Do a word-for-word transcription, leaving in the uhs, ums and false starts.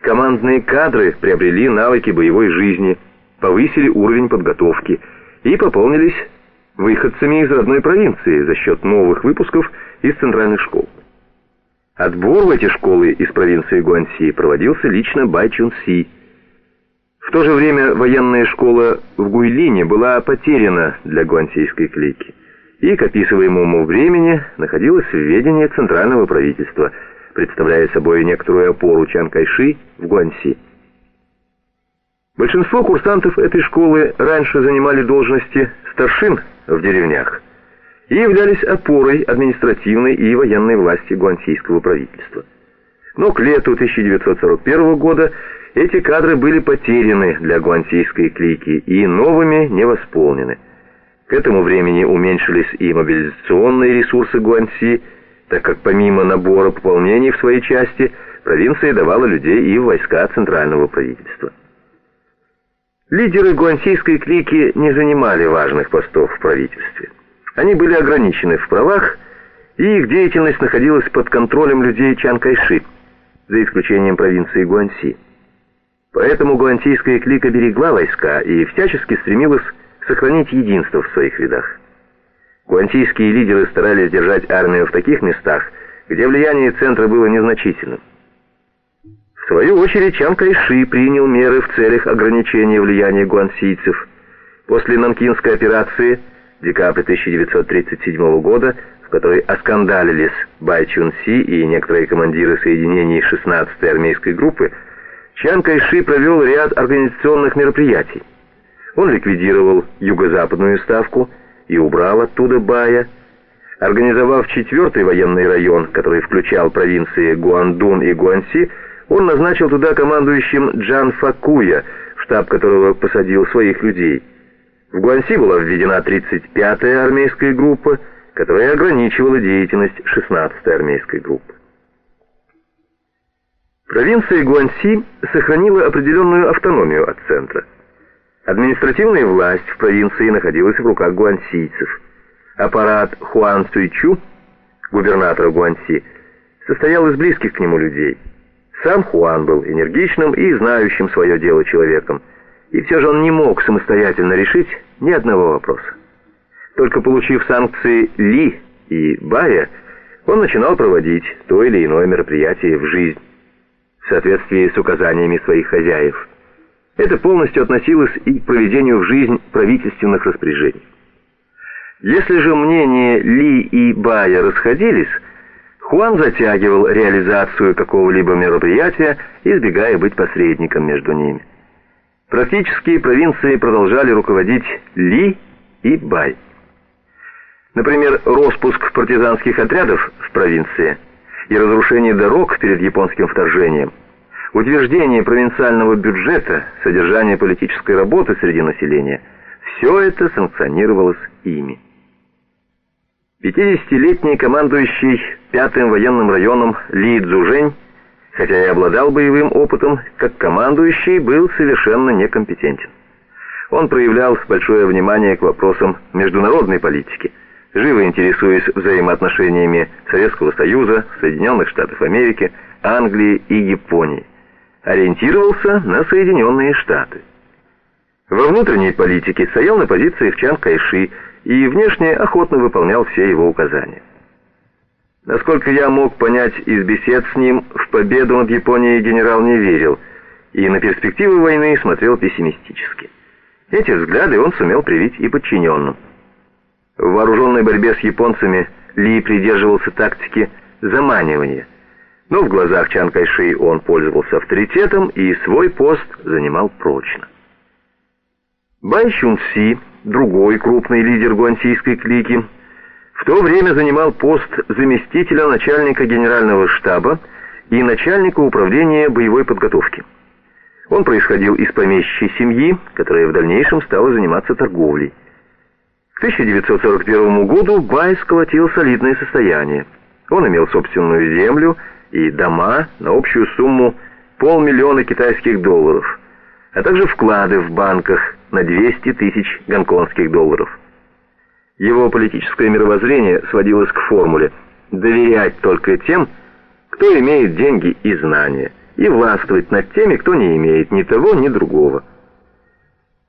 Командные кадры приобрели навыки боевой жизни, повысили уровень подготовки и пополнились выходцами из родной провинции за счет новых выпусков из центральных школ. Отбор в эти школы из провинции Гуанси проводился лично Бай Чун Си. В то же время военная школа в Гуйлине была потеряна для гуансийской клики и к описываемому времени находилась в ведении центрального правительства, представляя собой некоторую опору Чан Кайши в Гуанси. Большинство курсантов этой школы раньше занимали должности старшин в деревнях и являлись опорой административной и военной власти гуансийского правительства. Но к лету тысяча девятьсот сорок первого года эти кадры были потеряны для гуансийской клики и новыми не восполнены. К этому времени уменьшились и мобилизационные ресурсы Гуанси, так как помимо набора пополнений в своей части, провинция давала людей и в войска центрального правительства. Лидеры гуансийской клики не занимали важных постов в правительстве. Они были ограничены в правах, и их деятельность находилась под контролем людей Чан Кайши, за исключением провинции Гуанси. Поэтому гуансийская клика берегла войска и всячески стремилась сохранить единство в своих рядах. Гуансийские лидеры старались держать армию в таких местах, где влияние центра было незначительным. В свою очередь Чан Кайши принял меры в целях ограничения влияния гуансийцев. После Нанкинской операции, декабря тысяча девятьсот тридцать седьмого года, в которой оскандалились Бай Чун Си и некоторые командиры соединений шестнадцатой армейской группы, Чан Кайши провел ряд организационных мероприятий. Он ликвидировал юго-западную ставку и убрал оттуда Бая. Организовав четвертый военный район, который включал провинции Гуандун и Гуанси, он назначил туда командующим Джан Факуя, в штаб которого посадил своих людей. В Гуанси была введена тридцать пятая армейская группа, которая ограничивала деятельность шестнадцатой армейской группы. Провинция Гуанси сохранила определенную автономию от центра. Административная власть в провинции находилась в руках гуансийцев. Аппарат Хуан Цюйчу, губернатора Гуанси, состоял из близких к нему людей. Сам Хуан был энергичным и знающим свое дело человеком, и все же он не мог самостоятельно решить ни одного вопроса. Только получив санкции Ли и Бая, он начинал проводить то или иное мероприятие в жизнь, в соответствии с указаниями своих хозяев. Это полностью относилось и к проведению в жизнь правительственных распоряжений. Если же мнения Ли и Бая расходились, Хуан затягивал реализацию какого-либо мероприятия, избегая быть посредником между ними. Практически провинции продолжали руководить Ли и Бай. Например, распуск партизанских отрядов в провинции и разрушение дорог перед японским вторжением, утверждение провинциального бюджета, содержание политической работы среди населения – все это санкционировалось ими. пятидесятилетний командующий пятым военным районом Ли Цзужэнь, хотя и обладал боевым опытом, как командующий был совершенно некомпетентен. Он проявлял большое внимание к вопросам международной политики, живо интересуясь взаимоотношениями Советского Союза, Соединенных Штатов Америки, Англии и Японии. Ориентировался на Соединенные Штаты. Во внутренней политике стоял на позициях Чан Кайши и внешне охотно выполнял все его указания. Насколько я мог понять из бесед с ним, в победу над Японией генерал не верил и на перспективы войны смотрел пессимистически. Эти взгляды он сумел привить и подчиненным. В вооруженной борьбе с японцами Ли придерживался тактики заманивания, но в глазах Чан Кайши он пользовался авторитетом и свой пост занимал прочно. Бай Чун Си, другой крупный лидер гуансийской клики, в то время занимал пост заместителя начальника генерального штаба и начальника управления боевой подготовки. Он происходил из помещичьей семьи, которая в дальнейшем стала заниматься торговлей. К тысяча девятьсот сорок первому году Бай сколотил солидное состояние. Он имел собственную землю и дома на общую сумму полмиллиона китайских долларов, а также вклады в банках на двести тысяч гонконгских долларов. Его политическое мировоззрение сводилось к формуле «доверять только тем, кто имеет деньги и знания», и властвовать над теми, кто не имеет ни того, ни другого.